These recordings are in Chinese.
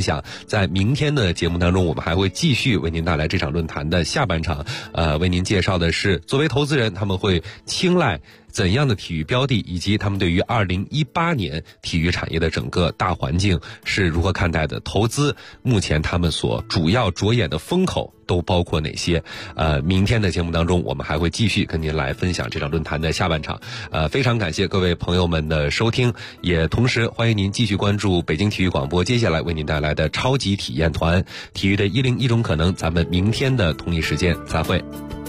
享。在明天的节目当中，我们还会继续为您带来这场论坛的下半场，为您介绍的是作为投资人他们会青睐怎样的体育标的，以及他们对于2018年体育产业的整个大环境是如何看待的，投资目前他们所主要着眼的风口都包括哪些。明天的节目当中我们还会继续跟您来分享这场论坛的下半场。非常感谢各位朋友们的收听，也同时欢迎您继续关注北京体育广播接下来为您带来的超级体验团体育的101种可能。咱们明天的同一时间再会。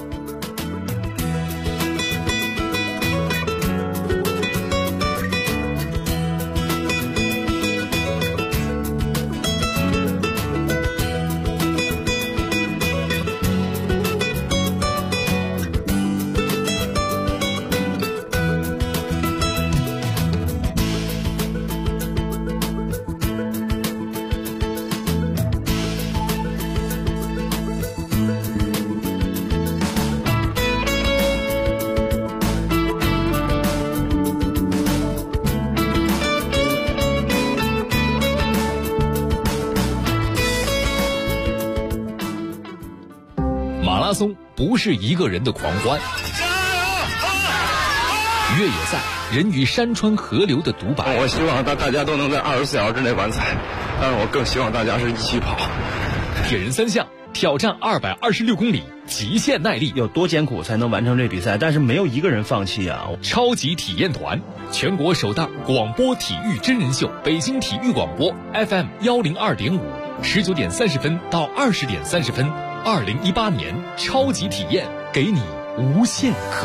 马拉松不是一个人的狂欢，越野赛人与山川河流的独白。 我希望大家都能在24小时之内完赛，但是我更希望大家是一起跑。 铁人三项挑战226公里，极限耐力， 有多艰苦才能完成这比赛，但是没有一个人放弃啊！ 超级体验团，全国首档广播体育真人秀，北京体育广播 FM102.5，19点30分到20点30分，2018年超级体验，给你无限可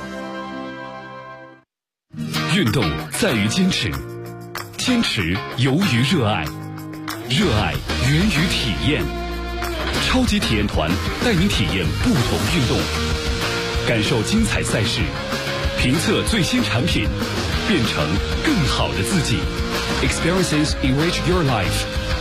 能。运动在于坚持，坚持由于热爱，热爱源于体验。超级体验团带你体验不同运动，感受精彩赛事，评测最新产品，变成更好的自己。Experiences enrich your life。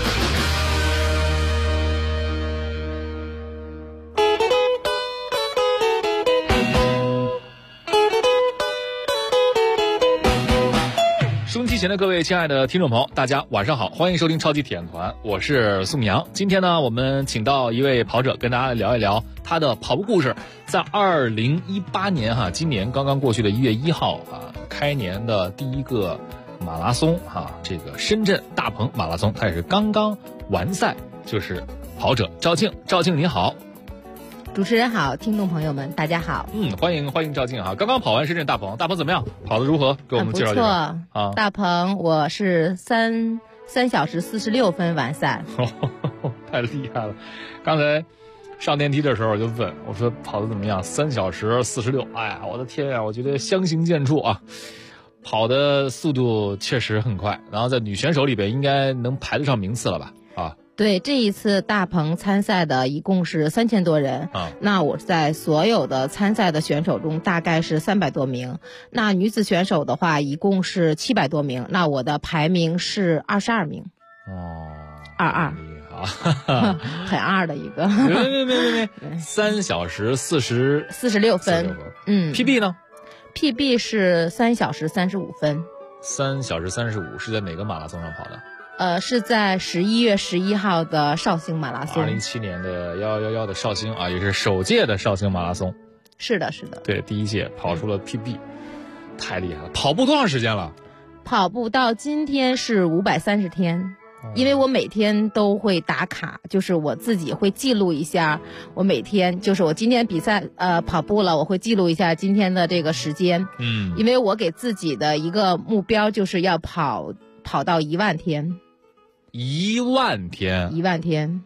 收机前的各位亲爱的听众朋友，大家晚上好，欢迎收听超级体验团，我是宋阳。今天呢，我们请到一位跑者跟大家聊一聊他的跑步故事。在2018年今年刚刚过去的1月1号开年的第一个马拉松这个深圳大鹏马拉松，他也是刚刚完赛，就是跑者赵静。赵静你好。 主持人好，听众朋友们大家好。 欢迎赵静刚刚跑完深圳大鹏怎么样？跑得如何？给我们介绍介绍。 不错大鹏我是3小时46分完赛。 太厉害了。刚才上电梯的时候我就问，我说跑得怎么样？3小时46。哎呀，我的天呀，我觉得相形见绌啊，跑的速度确实很快，然后在女选手里边应该能排得上名次了吧？ 对，这一次大鹏参赛的一共是3000多人那我在所有的参赛的选手中大概是300多名。那女子选手的话一共是700多名，那我的排名是22名。22很二的一个。 没3小时46分。PB 呢？ PB 是3小时35分。 3小时35是在哪个马拉松上跑的？ 是在11月11号的绍兴马拉松。 2017年的111的绍兴也是首届的绍兴马拉松。 是的。 对，第一届跑出了 PB，太厉害了。跑步多长时间了？ 跑步到今天是530天。因为我每天都会打卡，就是我自己会记录一下我每天，就是我今天比赛跑步了，我会记录一下今天的这个时间。因为我给自己的一个目标就是要跑到1万天。 1万天 ？1万天。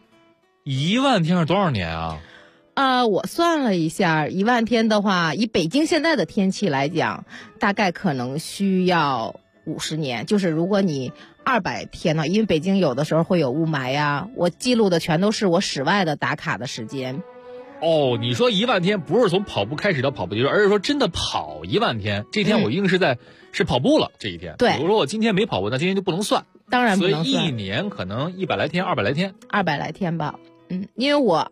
1万天是多少年啊？ 我算了一下，1万天的话，以北京现在的天气来讲，大概可能需要50年。就是如果你200天呢，因为北京有的时候会有雾霾呀，我记录的全都是我室外的打卡的时间。 你说1万天不是从跑步开始到跑步结束，而是说真的跑1万天。这天我一定是跑步了这一天。 对， 比如说我今天没跑步，那今天就不能算。 当然不能算。 所以一年可能100来天，200来天。 200来天吧。因为我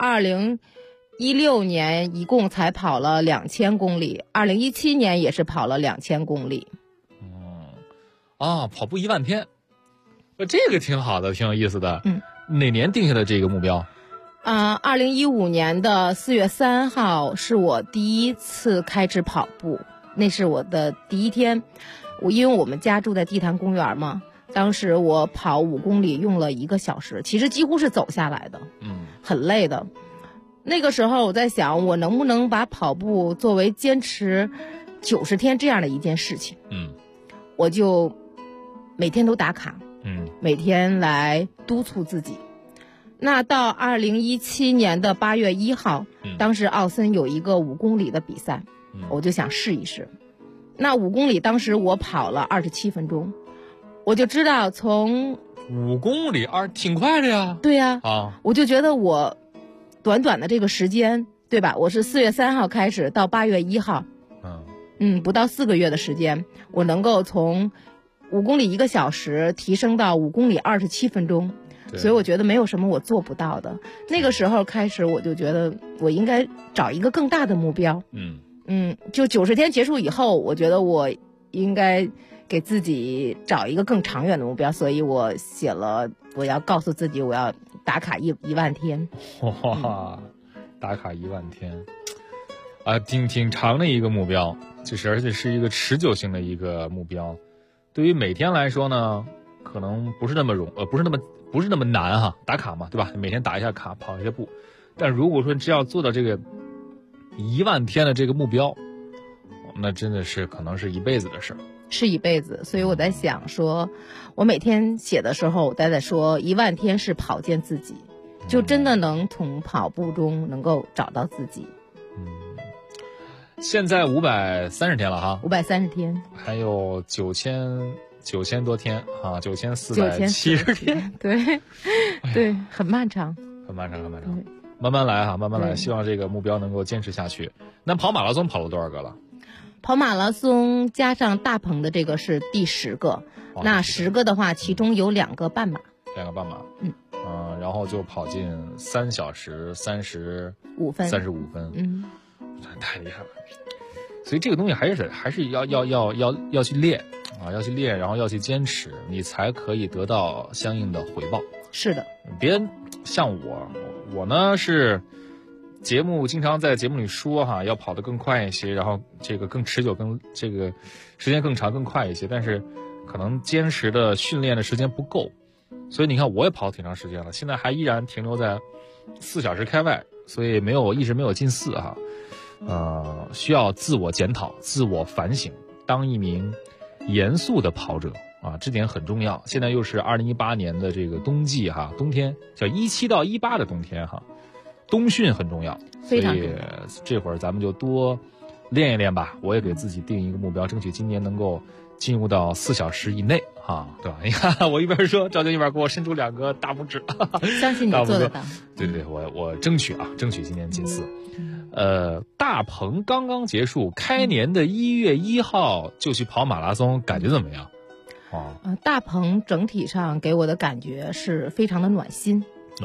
2016年一共才跑了2000公里，2017年也是跑了2000公里。 跑步1万天。这个挺好的，挺有意思的。 哪年定下的这个目标 ？2015年的4月3号是我第一次开始跑步，那是我的第一天。因为我们家住在地坛公园嘛，当时我跑5公里用了1个小时，其实几乎是走下来的，很累的。那个时候我在想，我能不能把跑步作为坚持90天这样的一件事情？我就每天都打卡，每天来督促自己。那到2017年的8月1号，当时奥森有一个5公里的比赛，我就想试一试。那5公里当时我跑了27分钟，我就知道从 5公里挺快的呀。 对呀，我就觉得我短短的这个时间，对吧？我是4月3号开始到8月1号，不到4个月的时间，我能够从5公里1个小时提升到5公里27分钟，所以我觉得没有什么我做不到的。那个时候开始，我就觉得我应该找一个更大的目标。就90天结束以后，我觉得我应该给自己找一个更长远的目标，所以我写了，我要告诉自己我要打卡1万天。 哇，打卡1万天啊，挺长的一个目标，而且是一个持久性的一个目标。对于每天来说呢，可能不是那么不是那么难哈，打卡嘛，对吧？每天打一下卡，跑一些步。但如果说只要做到这个1万天的这个目标，那真的是可能是一辈子的事儿， 是一辈子。所以我在想说，我每天写的时候，我在说1万天是跑见自己，就真的能从跑步中能够找到自己。 现在530天了哈 ，530天， 还有9000多天啊，9470天， 对，对，很漫长， 很漫长。慢慢来哈，慢慢来，希望这个目标能够坚持下去。那跑马拉松跑了多少个了？ 跑马拉松加上大鹏的这个是第10个，那10个的话，其中有2个半马 ，2个半马，然后就跑进3小时35分，太厉害了。所以这个东西还是要去练啊，要去练，然后要去坚持，你才可以得到相应的回报。 是的， 别像我呢是经常在节目里说哈，要跑得更快一些，然后这个更持久，更这个时间更长更快一些，但是可能坚持的训练的时间不够，所以你看我也跑了挺长时间了，现在还依然停留在4小时开外，所以一直没有进4哈。需要自我检讨、自我反省，当一名严肃的跑者啊，这点很重要。现在又是2018年的这个冬季哈，冬天叫17到18的冬天哈，冬训很重要， 非常重要。 所以这会儿咱们就多练一练吧。我也给自己定一个目标，争取今年能够进入到4小时以内哈，对吧？你看我一边说，赵军一边给我伸出2个大拇指， 相信你做得到。 对，我争取今年进4。大鹏刚刚结束，开年的1月1号就去跑马拉松，感觉怎么样？ 大鹏整体上给我的感觉是非常的暖心。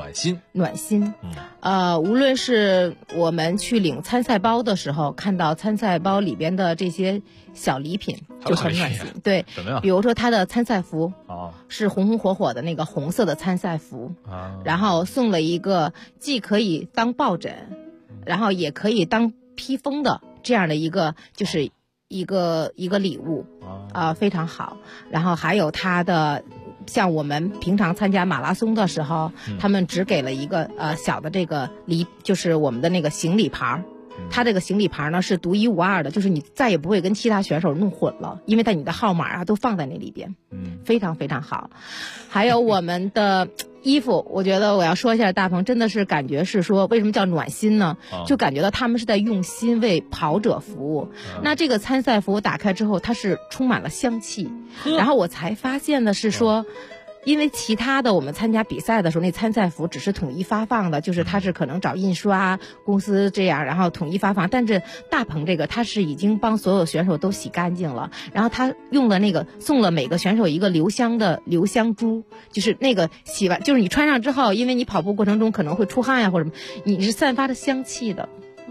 无论是我们去领参赛包的时候，看到参赛包里边的这些小礼品就很暖心。对， 怎么样？ 比如说他的参赛服是红红火火的那个红色的参赛服，然后送了一个既可以当抱枕，然后也可以当披风的这样的一个就是一个礼物非常好。然后还有他的。像我们平常参加马拉松的时候，他们只给了一个小的这个就是我们的那个行李牌，它这个行李牌呢是独一无二的，就是你再也不会跟其他选手弄混了，因为你的号码都放在那里边，非常非常好。还有我们的衣服，我觉得我要说一下，大鹏真的是感觉是说，为什么叫暖心呢？就感觉到他们是在用心为跑者服务。那这个参赛服打开之后，它是充满了香气，然后我才发现的是说。因为其他的我们参加比赛的时候，那参赛服只是统一发放的，就是它是可能找印刷公司这样，然后统一发放。但是大鹏这个，它是已经帮所有选手都洗干净了，然后他用了送了每个选手一个留香珠，就是那个洗完，就是你穿上之后，因为你跑步过程中可能会出汗呀或者什么，你是散发着香气的。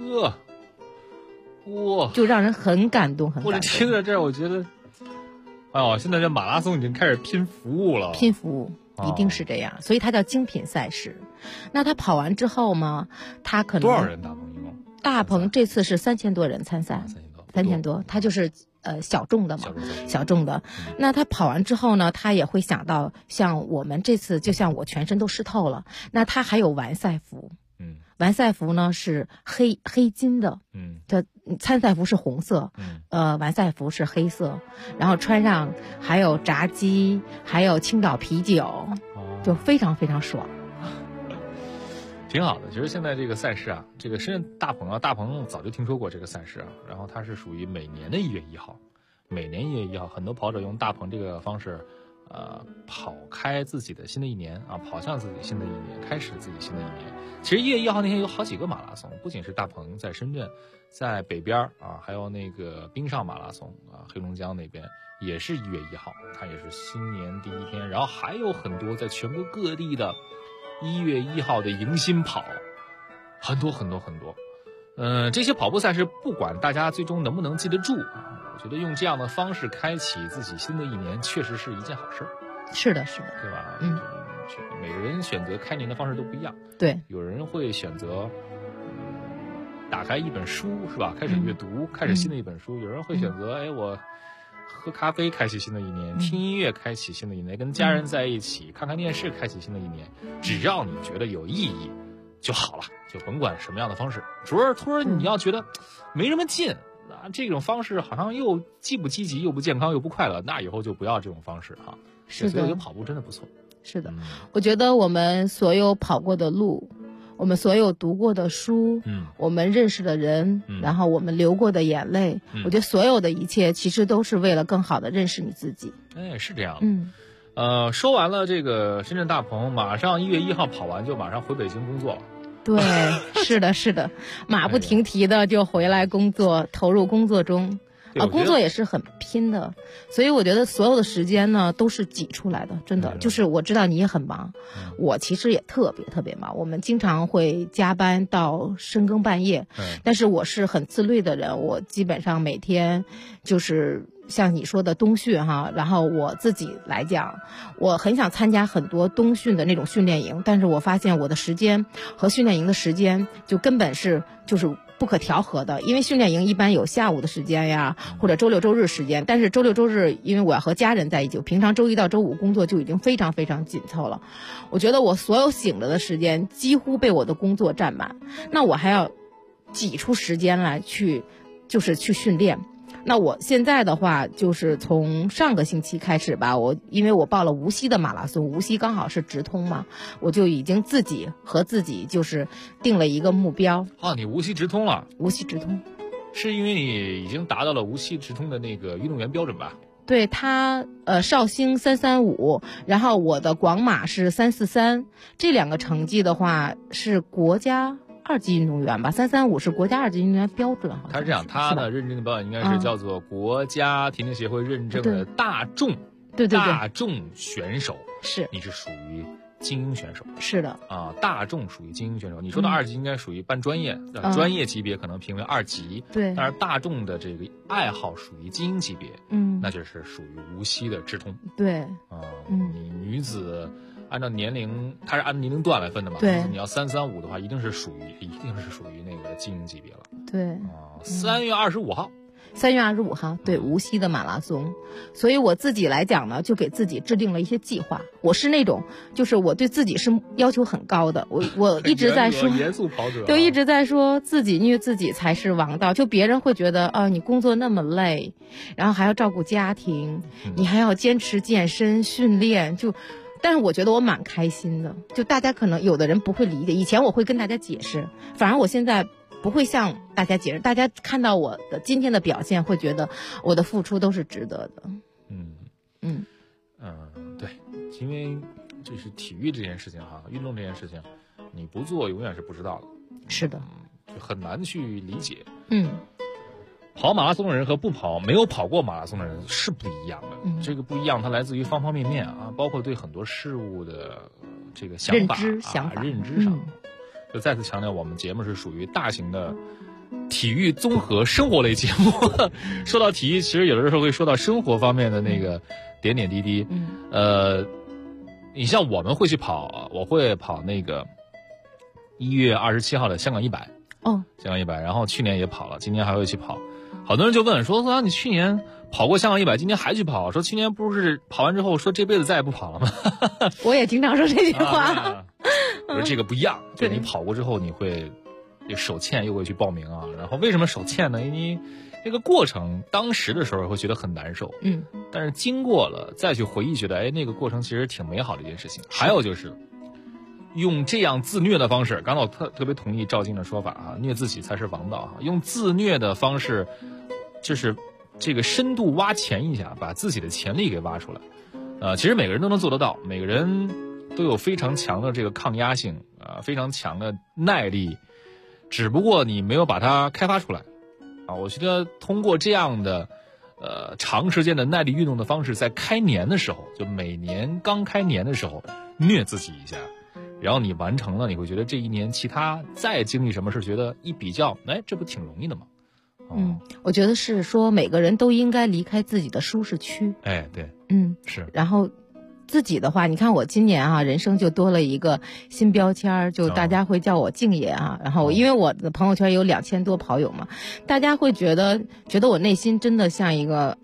哇， 就让人很感动， 我听到这儿，我觉得。现在这马拉松已经开始拼服务了。 一定是这样，所以它叫精品赛事。那他跑完之后嘛，他可能多少人大鹏一共？ 大鹏这次是3000多人参赛，3000多，他就是小众的嘛，小众的。那他跑完之后呢，他也会想到，像我们这次，就像我全身都湿透了，那他还有完赛服。完赛服呢是黑金的，这参赛服是红色，完赛服是黑色，然后穿上还有炸鸡，还有青岛啤酒，就非常非常爽。 挺好的。其实现在这个赛事啊，这个深圳大鹏啊，大鹏早就听说过这个赛事啊，然后它是属于每年的1月1号，每年1月1号，很多跑者用大鹏这个方式。跑开自己的新的一年啊，跑向自己新的一年，开始自己新的一年。其实1月1号那天有好几个马拉松，不仅是大鹏在深圳，在北边啊，还有那个滨上马拉松啊，黑龙江那边也是1月1号，它也是新年第一天。然后还有很多在全国各地的1月1号的迎新跑，很多很多很多。这些跑步赛事不管大家最终能不能记得住啊，我觉得用这样的方式开启自己新的一年，确实是一件好事。 是的，是的， 对吧？每个人选择开年的方式都不一样。 对， 有人会选择打开一本书，是吧？开始阅读，开始新的一本书。有人会选择，我喝咖啡开启新的一年，听音乐开启新的一年，跟家人在一起看看电视开启新的一年。只要你觉得有意义就好了，就甭管什么样的方式。突然你要觉得没什么劲，那这种方式好像又既不积极又不健康又不快乐，那以后就不要这种方式哈。 是的， 所以我觉得跑步真的不错。 是的，我觉得我们所有跑过的路，我们所有读过的书，我们认识的人，然后我们流过的眼泪，我觉得所有的一切其实都是为了更好的认识你自己。 哎，是这样的。说完了这个深圳大鹏，马上1月1号跑完就马上回北京工作了。 对，是的，是的，马不停蹄的就回来工作，投入工作中。工作也是很拼的，所以我觉得所有的时间呢都是挤出来的，真的。就是我知道你也很忙，我其实也特别忙，我们经常会加班到深更半夜，但是我是很自律的人，我基本上每天就是像你说的冬训哈，然后我自己来讲，我很想参加很多冬训的那种训练营，但是我发现我的时间和训练营的时间就根本是就是不可调和的，因为训练营一般有下午的时间呀，或者周六周日时间，但是周六周日因为我要和家人在一起，平常周一到周五工作就已经非常非常紧凑了，我觉得我所有醒着的时间几乎被我的工作占满，那我还要挤出时间来去训练。那我现在的话就是从上个星期开始吧，因为我报了无锡的马拉松，无锡刚好是直通嘛，我就已经自己和自己就是定了一个目标。 你无锡直通了？无锡直通， 是因为你已经达到了无锡直通的那个运动员标准吧？ 对，他绍兴335，然后我的广马是343，这两个成绩的话是国家2级运动员吧，335是国家2级运动员标准，好像他是这样，他的认证的标准应该是叫做国家田径协会认证的大众， 对大众选手， 是你是属于精英选手， 是的啊，大众属于精英选手。你说的2级应该属于半专业，专业级别可能评为2级， 对， 但是大众的这个爱好属于精英级别，那就是属于无锡的直通， 对， 你女子。按照年龄，它是按年龄段来分的嘛？ 对， 你要335的话，一定是属于那个精英级别了。 对 ，3月25号 ，3月25号，对，无锡的马拉松。所以我自己来讲呢，就给自己制定了一些计划。我是那种，就是我对自己是要求很高的。我一直在说， 严肃跑者， 就一直在说自己虐自己才是王道。就别人会觉得你工作那么累，然后还要照顾家庭，你还要坚持健身训练，但是我觉得我蛮开心的，就大家可能有的人不会理解，以前我会跟大家解释，反而我现在不会向大家解释，大家看到我的今天的表现，会觉得我的付出都是值得的。 对，因为就是体育这件事情哈，运动这件事情，你不做永远是不知道的。 是的， 就很难去理解。跑马拉松的人和没有跑过马拉松的人是不一样的。这个不一样，它来自于方方面面啊，包括对很多事物的这个想法、认知上。就再次强调，我们节目是属于大型的体育综合生活类节目。说到体育，其实有的时候会说到生活方面的那个点点滴滴。 你像我们会去跑，我会跑那个1月27号的香港100。 哦， 香港100，然后去年也跑了，今年还会去跑。好多人就问说你去年跑过香港100，今年还去跑？说去年不是跑完之后说这辈子再也不跑了吗？ 我也经常说这句话。 我说这个不一样，就你跑过之后你会手欠，又会去报名啊。然后为什么手欠呢？因为这个过程当时的时候会觉得很难受，但是经过了再去回忆，觉得那个过程其实挺美好的一件事情。还有就是用这样自虐的方式，刚才我特别同意赵静的说法啊，虐自己才是王道啊。用自虐的方式，就是这个深度挖潜一下，把自己的潜力给挖出来。其实每个人都能做得到，每个人都有非常强的这个抗压性非常强的耐力，只不过你没有把它开发出来啊。我觉得通过这样的长时间的耐力运动的方式，在开年的时候，就每年刚开年的时候虐自己一下。然后你完成了，你会觉得这一年其他再经历什么事，觉得一比较，这不挺容易的吗？ 我觉得是说每个人都应该离开自己的舒适区。 对，是。 然后自己的话，你看我今年人生就多了一个新标签，就大家会叫我静爷啊。然后因为我的朋友圈有2000多跑友嘛，大家会觉得我内心真的像一个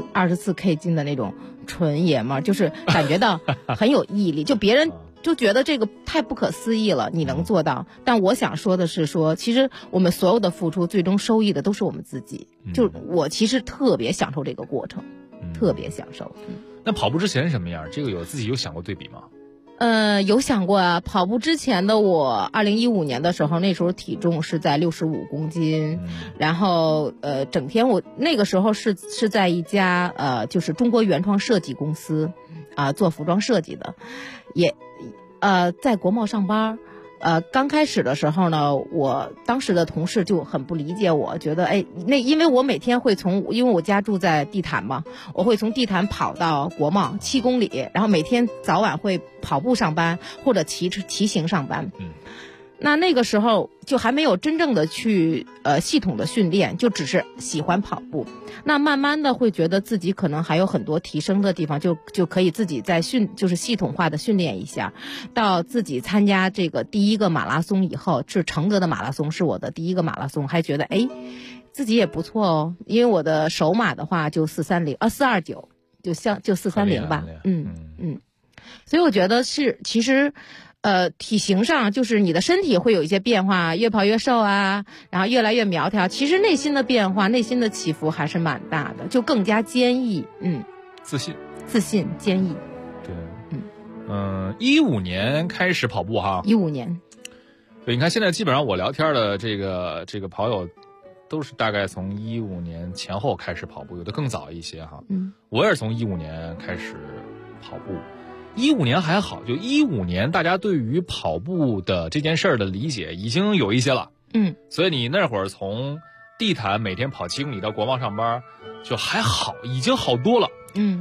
24K 斤的那种纯爷们儿，就是感觉到很有毅力，就别人就觉得这个太不可思议了，你能做到。但我想说的是其实我们所有的付出最终收益的都是我们自己。就我其实特别享受这个过程，特别享受。 那跑步之前什么样？这个自己有想过对比吗？ 有想过啊。跑步之前的我2015年的时候，那时候体重是在65公斤，然后整天我那个时候是在一家就是中国原创设计公司做服装设计的，也在国贸上班。刚开始的时候呢，我当时的同事就很不理解我，觉得因为我每天会因为我家住在地坛嘛，我会从地坛跑到国贸7公里，然后每天早晚会跑步上班或者骑行上班。那个时候就还没有真正的去系统的训练，就只是喜欢跑步。那慢慢的会觉得自己可能还有很多提升的地方，就可以自己再就是系统化的训练一下。到自己参加这个第一个马拉松以后，是承德的马拉松，是我的第一个马拉松，还觉得自己也不错哦。因为我的首马的话就429，就430吧。所以我觉得其实体型上就是你的身体会有一些变化，越跑越瘦啊，然后越来越苗条。其实内心的变化，内心的起伏还是蛮大的，就更加坚毅。 自信，坚毅。 对，15年开始跑步哈。 15年。 对，你看现在基本上我聊天的这个跑友，都是大概从15年前后开始跑步，有的更早一些哈。我也是从15年开始跑步。15年还好，就15年大家对于跑步的这件事儿的理解已经有一些了。所以你那会儿从地坛每天跑7公里到国贸上班，就还好，已经好多了。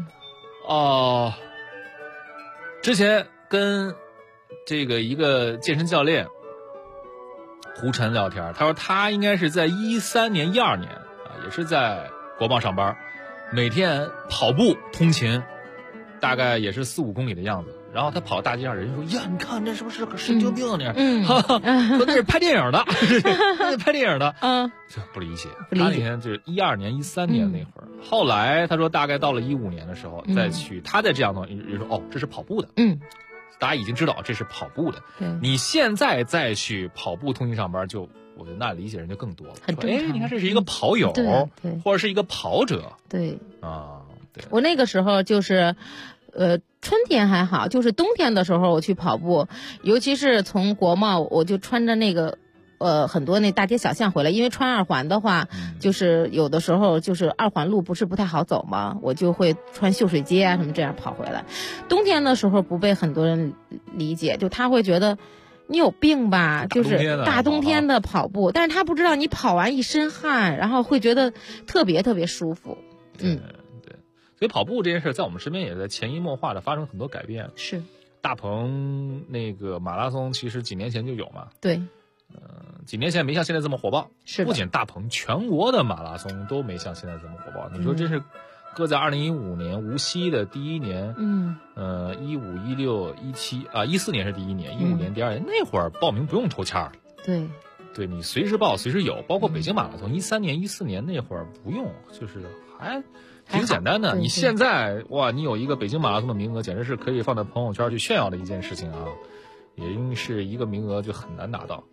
之前跟这个一个健身教练胡晨聊天，他说他应该是在13年、12年也是在国贸上班，每天跑步通勤。大概也是4-5公里的样子，然后他跑到大街上，人家说呀，你看这是不是个神经病呢？说那是拍电影的，那是拍电影的，就不理解。他那天就是12年、13年那会儿，后来他说大概到了15年的时候再去，他再这样的人说这是跑步的，大家已经知道这是跑步的。你现在再去跑步通勤上班，就我觉得那理解人就更多了。 很正常。 你看这是一个跑友，或者是一个跑者。 对。 对， 我那个时候就是春天还好，就是冬天的时候我去跑步，尤其是从国贸，我就穿着那个很多那大街小巷回来，因为穿2环的话，就是有的时候就是2环路不太好走嘛，我就会穿秀水街什么这样跑回来。冬天的时候不被很多人理解，就他会觉得你有病吧，就是大冬天的跑步，但是他不知道你跑完一身汗，然后会觉得特别特别舒服。 所以跑步这件事在我们身边也在潜移默化的发生很多改变。 是， 大鹏那个马拉松其实几年前就有嘛。 对， 几年前没像现在这么火爆。 是， 不仅大鹏，全国的马拉松都没像现在这么火爆。你说这是搁在2015年无锡的第一年，15、16、17啊，14年是第一年，15年第二年，那会儿报名不用抽签儿，对你随时报随时有，包括北京马拉松13年、14年那会儿不用，就是还挺简单的。你现在哇，你有一个北京马拉松的名额，简直是可以放在朋友圈去炫耀的一件事情啊！也因为是一个名额就很难拿到。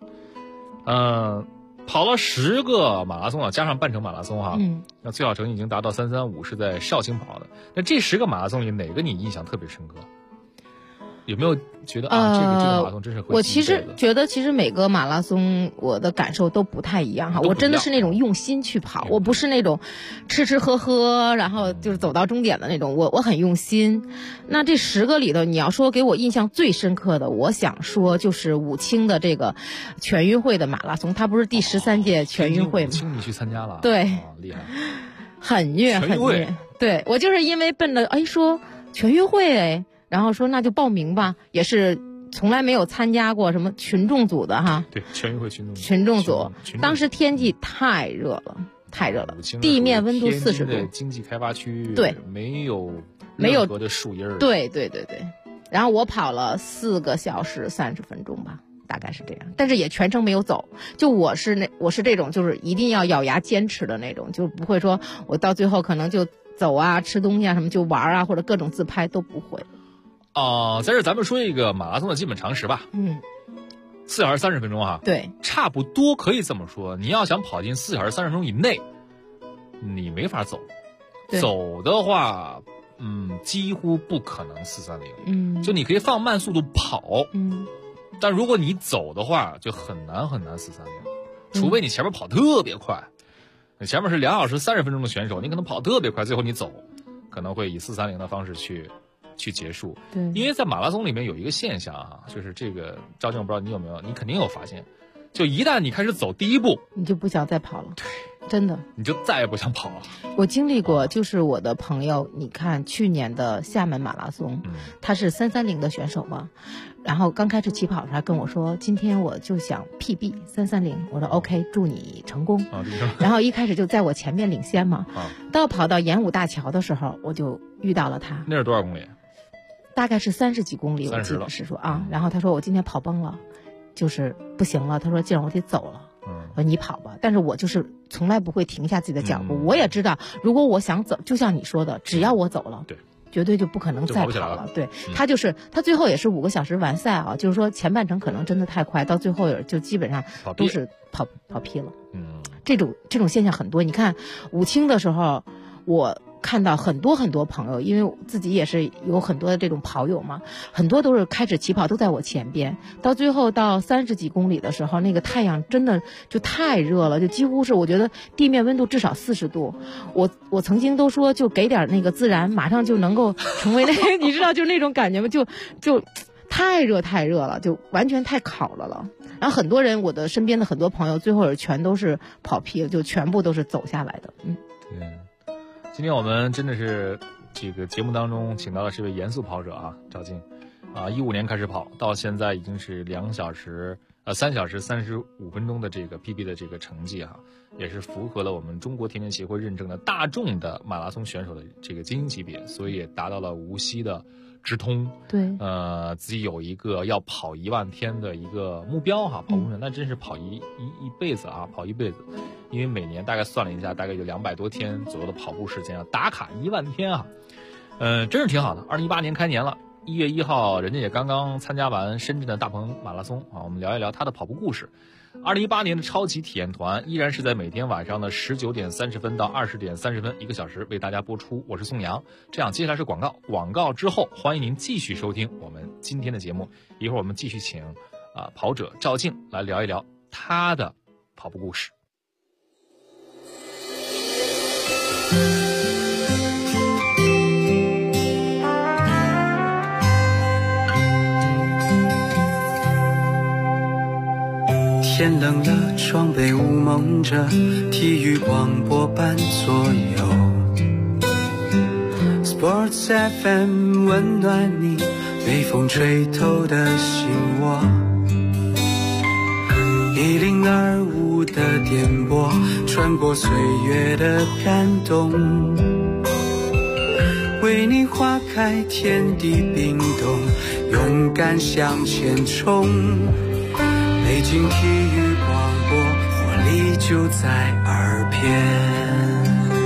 跑了10个马拉松啊，加上半程马拉松哈，那最好成绩已经达到335，是在绍兴跑的。那这10个马拉松里，哪个你印象特别深刻？有没有觉得这个马拉松真是会？ 我其实觉得，每个马拉松我的感受都不太一样哈。我真的是那种用心去跑，我不是那种吃吃喝喝，然后就是走到终点的那种。我很用心。那这10个里头，你要说给我印象最深刻的，我想说就是武清的这个全运会的马拉松，它不是第13届全运会吗？ 武清你去参加了？ 对， 厉害， 很虐。对，我就是因为奔着说全运会然后说那就报名吧，也是从来没有参加过什么群众组的哈。 对，全运会群众组，当时天气太热了，地面温度40度。 经济开发区域， 对， 没有任何的树荫儿。 对。然后我跑了4个小时30分钟吧，大概是这样，但是也全程没有走。就我是这种，就是一定要咬牙坚持的那种，就不会说我到最后可能就走啊、吃东西啊什么就玩啊，或者各种自拍都不会。 在这咱们说一个马拉松的基本常识吧。4小时30分钟哈。 对， 差不多可以这么说。你要想跑进4小时30分钟以内，你没法走。走的话，几乎不可能430。就你可以放慢速度跑。但如果你走的话，就很难430。除非你前面跑特别快，你前面是2小时30分钟的选手，你可能跑特别快，最后你走，可能会以430的方式去结束。 对， 因为在马拉松里面有一个现象啊，就是这个赵静，我不知道你有没有，你肯定有发现，就一旦你开始走第一步， 你就不想再跑了。 对， 真的， 你就再也不想跑了。 我经历过，就是我的朋友，你看去年的厦门马拉松，他是330的选手嘛，然后刚开始起跑时还跟我说，今天我就想 PB 330，我说 OK， 祝你成功。然后一开始就在我前面领先嘛，到跑到演武大桥的时候，我就遇到了他。 那是多少公里？ 大概是30几公里，我记得是说啊。然后他说我今天跑崩了，就是不行了。他说既然我得走了，我说你跑吧。但是我就是从来不会停下自己的脚步。我也知道，如果我想走，就像你说的，只要我走了， 对， 绝对就不可能再跑了。对，他最后也是5个小时完赛啊，就是说前半程可能真的太快，到最后就基本上都是跑劈了。这种现象很多。你看武清的时候，我看到很多朋友，因为自己也是有很多的这种跑友嘛，很多都是开始起跑都在我前边，到最后到30几公里的时候，那个太阳真的就太热了，就几乎是我觉得地面温度至少40度。我曾经都说，就给点那个自然，马上就能够成为那个你知道就那种感觉吗？就太热了，就完全太烤了。然后很多人，我的身边的很多朋友，最后也全都是跑劈了，就全部都是走下来的。 对。今天我们真的是这个节目当中请到的是一位严肃跑者啊，赵静，15年开始跑，到现在已经是3小时35分钟的这个 PB 的这个成绩啊，也是符合了我们中国田径协会认证的大众的马拉松选手的这个精英级别，所以也达到了无锡的直通。 对， 自己有一个要跑1万天的一个目标哈，跑1万，那真是跑一辈子啊，跑一辈子。因为每年大概算了一下，大概有200多天左右的跑步时间啊，打卡1万天啊，真是挺好的。2018年开年了，1月1号，人家也刚刚参加完深圳的大鹏马拉松啊，我们聊一聊他的跑步故事。2018年的超级体验团依然是在每天晚上的19点30分到20点30分，1个小时为大家播出。我是宋阳。这样，接下来是广告，广告之后欢迎您继续收听我们今天的节目。一会儿我们继续请跑者赵静来聊一聊他的跑步故事。 天冷了，窗被雾蒙着，体育广播伴左右。Sports FM 温暖你被风吹透的心窝。102.5的电波，传播岁月的感动。 为你花开，天地冰冻，勇敢向前冲。北京体育广播，活力就在耳边。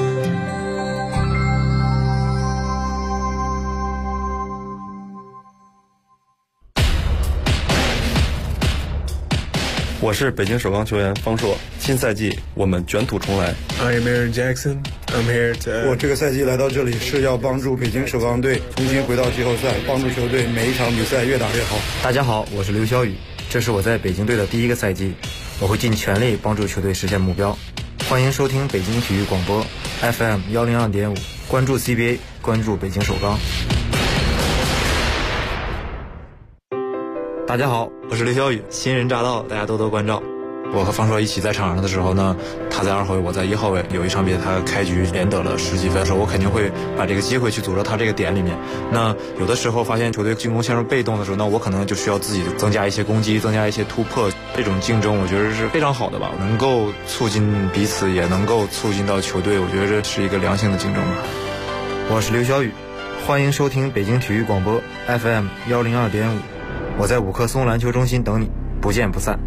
我是北京首钢球员方硕，新赛季我们卷土重来。 I am Aaron Jackson. I'm here to... 我这个赛季来到这里是要帮助北京首钢队重新回到季后赛，帮助球队每一场比赛越打越好。 大家好，我是刘晓宇，这是我在北京队的第一个赛季，我会尽全力帮助球队实现目标。欢迎收听北京体育广播 FM 102.5，关注 CBA， 关注北京首钢。大家好，我是刘晓宇，新人乍到，大家多多关照。我和方硕一起在场上的时候呢，他在2号位，我在1号位。有一场比赛他开局连得了10几分的时候，我肯定会把这个机会去组织他这个点里面。那有的时候发现球队进攻陷入被动的时候，那我可能就需要自己增加一些攻击，增加一些突破。这种竞争我觉得是非常好的吧，能够促进彼此，也能够促进到球队，我觉得这是一个良性的竞争吧。我是刘晓宇，欢迎收听北京体育广播 FM 102.5，我在5棵松篮球中心等你，不见不散。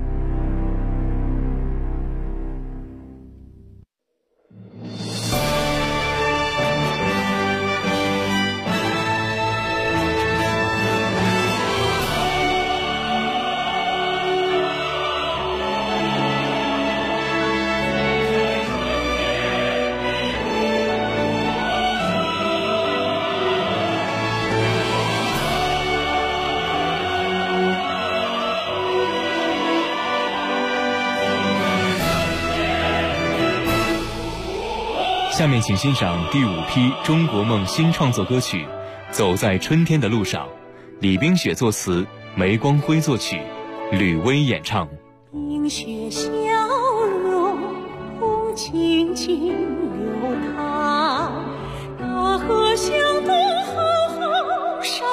下面请欣赏第5批中国梦新创作歌曲《走在春天的路上》，李冰雪作词，梅光辉作曲，吕薇演唱。 冰雪消融，风静静流淌，大河向东浩浩汤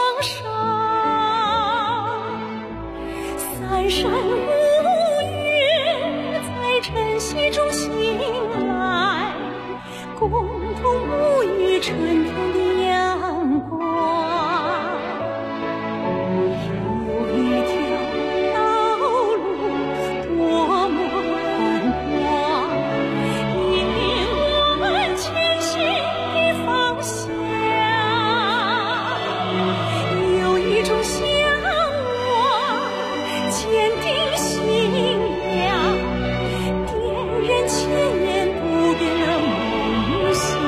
汤，三山五岳在晨曦中醒来，共同沐浴春天的阳光。有一条道路多么宽广，引领我们前行的方向。有一种向往，坚定信仰，点燃千年不变的梦想。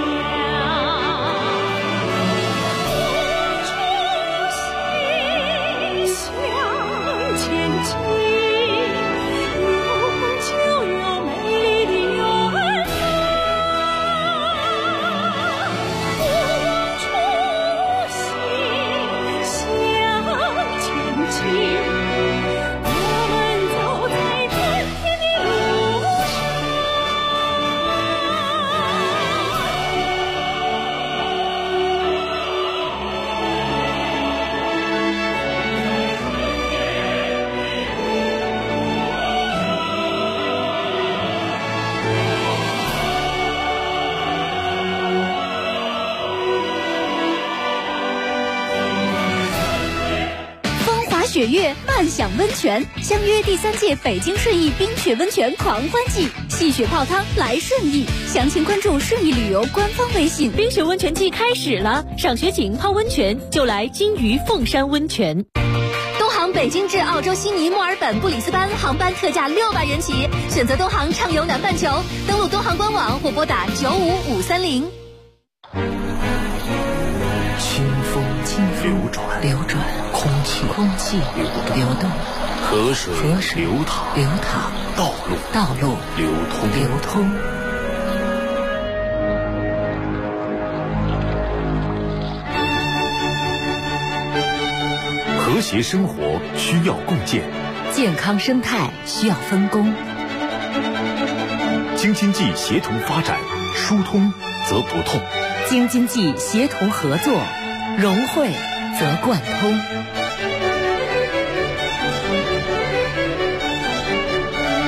雪月漫享温泉，相约第3届北京顺义冰雪温泉狂欢季，戏雪泡汤来顺义，详情关注顺义旅游官方微信。 冰雪温泉季开始了，赏雪景泡温泉就来金鱼凤山温泉。 东航北京至澳洲悉尼、墨尔本、布里斯班航班特价600元起，选择东航畅游南半球，登录东航官网或拨打95530。 清风流转，空气流动， 河水流淌，道路流通。和谐生活需要共建， 健康生态需要分工。 京津冀协同发展，疏通则不痛； 京津冀协同合作，融汇则贯通。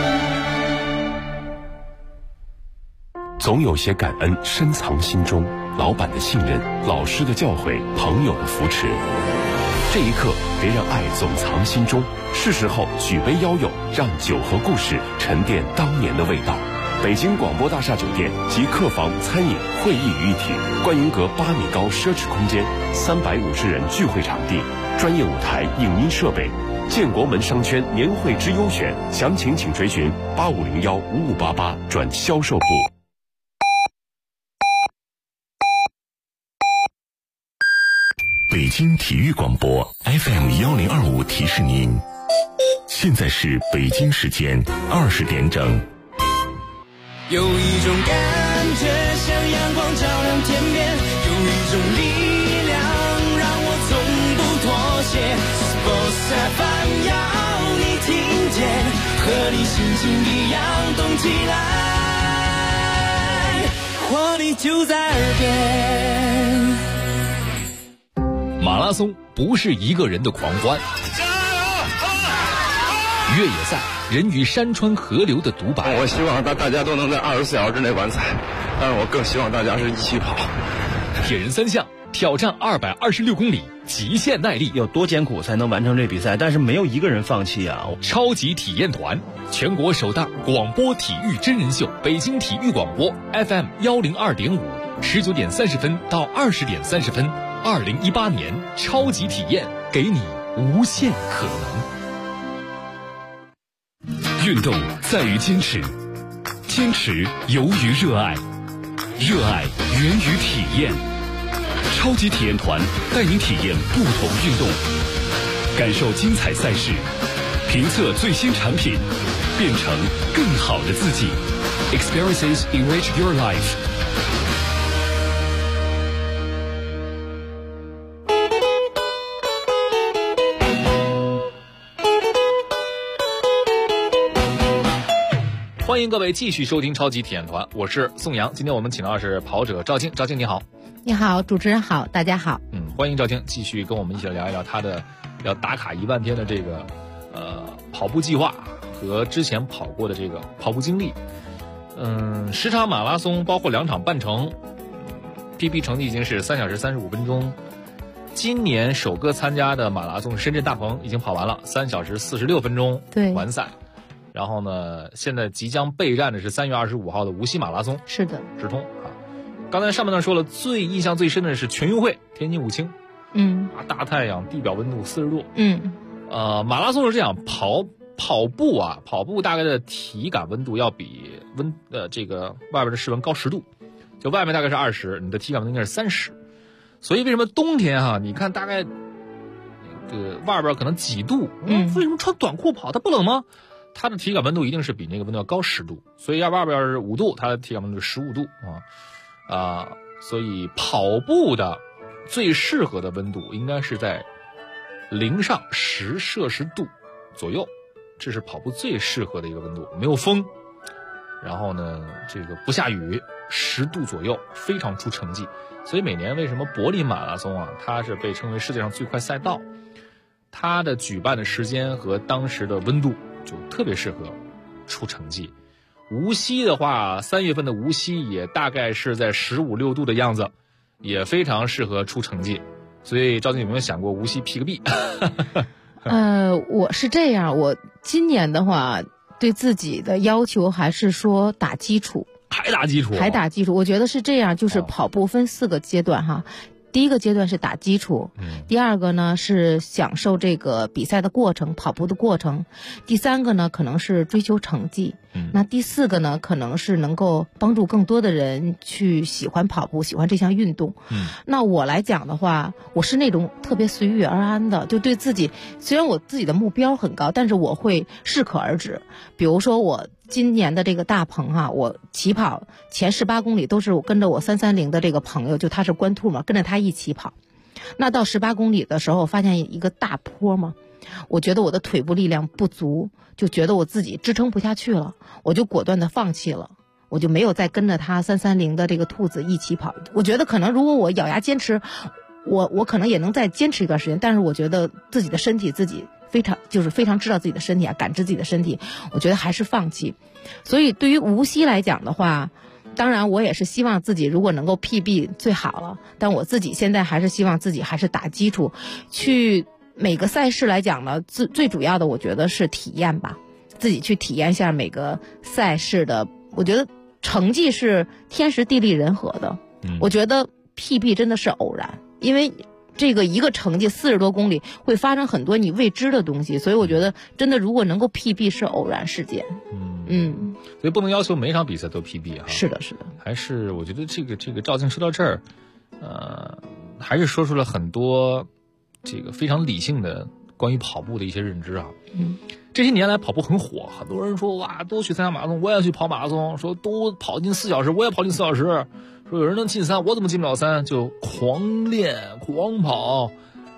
总有些感恩深藏心中， 老板的信任、老师的教诲、朋友的扶持。这一刻，别让爱总藏心中，是时候举杯邀友，让酒和故事沉淀当年的味道。北京广播大厦酒店集客房、餐饮、会议于一体，观云阁8米高奢侈空间，350人聚会场地，专业舞台、影音设备。建国门商圈年会之优选，详情请垂询85015588转销售部。北京体育广播 FM1025提示您，现在是北京时间20点整。 有一种感觉像阳光照亮天边，有一种力量让我从不妥协。Sports FM 要你听见，和你心情一样动起来，活力就在耳边。 马拉松不是一个人的狂欢，越野赛人与山川河流的独白。 我希望大家都能在24小时之内完赛，但是我更希望大家是一起跑。 铁人3项挑战226公里，极限耐力， 有多艰苦才能完成这比赛？但是没有一个人放弃啊！ 超级体验团，全国首档广播体育真人秀，北京体育广播 FM102.5，19点30分到20点30分，2018年超级体验，给你无限可能。 运动在于坚持，坚持由于热爱，热爱源于体验。超级体验团带您体验不同运动，感受精彩赛事，评测最新产品，变成更好的自己。Experiences enrich your life。 欢迎各位继续收听超级体验团，我是宋阳。今天我们请到的是跑者赵静，赵静你好。 你好，主持人好，大家好。 欢迎赵静继续跟我们一起聊一聊他的要打卡1万天的这个跑步计划和之前跑过的这个跑步经历。10场马拉松包括2场半程，PB 成绩已经是3小时35分钟。今年首个参加的马拉松深圳大鹏已经跑完了，3小时46分钟完赛。然后呢，现在即将备战的是3月25号的无锡马拉松， 是的， 直通啊。刚才上半段说了，印象最深的是全运会天津武清，大太阳，地表温度40度，马拉松是这样，跑步大概的体感温度要比这个外边的室温高10度，就外面大概是20，你的体感温度应该是30，所以为什么冬天你看大概外边可能几度，为什么穿短裤跑？它不冷吗？它的体感温度一定是比那个温度要高10度，所以要外边是5度，它的体感温度是15度所以跑步的最适合的温度应该是在0上10摄氏度左右，这是跑步最适合的一个温度，没有风，然后呢这个不下雨，10度左右，非常出成绩。所以每年为什么柏林马拉松它是被称为世界上最快赛道，它的举办的时间和当时的温度就特别适合出成绩。无锡的话，3月份的无锡也大概是在15、16度的样子，也非常适合出成绩。所以赵静有没有想过无锡 PB？ 我是这样，我今年的话对自己的要求还是说打基础， 还打基础。 我觉得是这样，就是跑步分4个阶段哈。第一个阶段是打基础，第二个呢是享受这个比赛的过程，跑步的过程，第3个呢可能是追求成绩，那第4个呢可能是能够帮助更多的人去喜欢跑步，喜欢这项运动。那我来讲的话，我是那种特别随遇而安的，就对自己，虽然我自己的目标很高，但是我会适可而止。比如说我今年的这个大鹏我起跑前18公里都是我跟着我330的这个朋友，就他是官兔嘛，跟着他一起跑。那到18公里的时候，发现一个大坡嘛，我觉得我的腿部力量不足，就觉得我自己支撑不下去了，我就果断的放弃了，我就没有再跟着他330的这个兔子一起跑。我觉得可能如果我咬牙坚持，我可能也能再坚持一段时间，但是我觉得自己的身体自己非常知道自己的身体感知自己的身体，我觉得还是放弃。所以对于无锡来讲的话， 当然我也是希望自己如果能够 PB 最好了，但我自己现在还是希望自己还是打基础，去每个赛事来讲呢，最主要的我觉得是体验吧，自己去体验一下每个赛事的，我觉得成绩是天时地利人和的。我觉得 PB 真的是偶然，因为这个一个成绩40多公里会发生很多你未知的东西，所以我觉得真的如果能够 PB 是偶然事件。 所以不能要求每场比赛都 PB 哈。 是的，是的。 还是我觉得这个赵静说到这儿，还是说出了很多这个非常理性的关于跑步的一些认知啊。这些年来跑步很火，很多人说哇都去参加马拉松，我也要去跑马拉松，说都跑进4小时，我也跑进4小时，说有人能进3，我怎么进不了3，就狂练狂跑。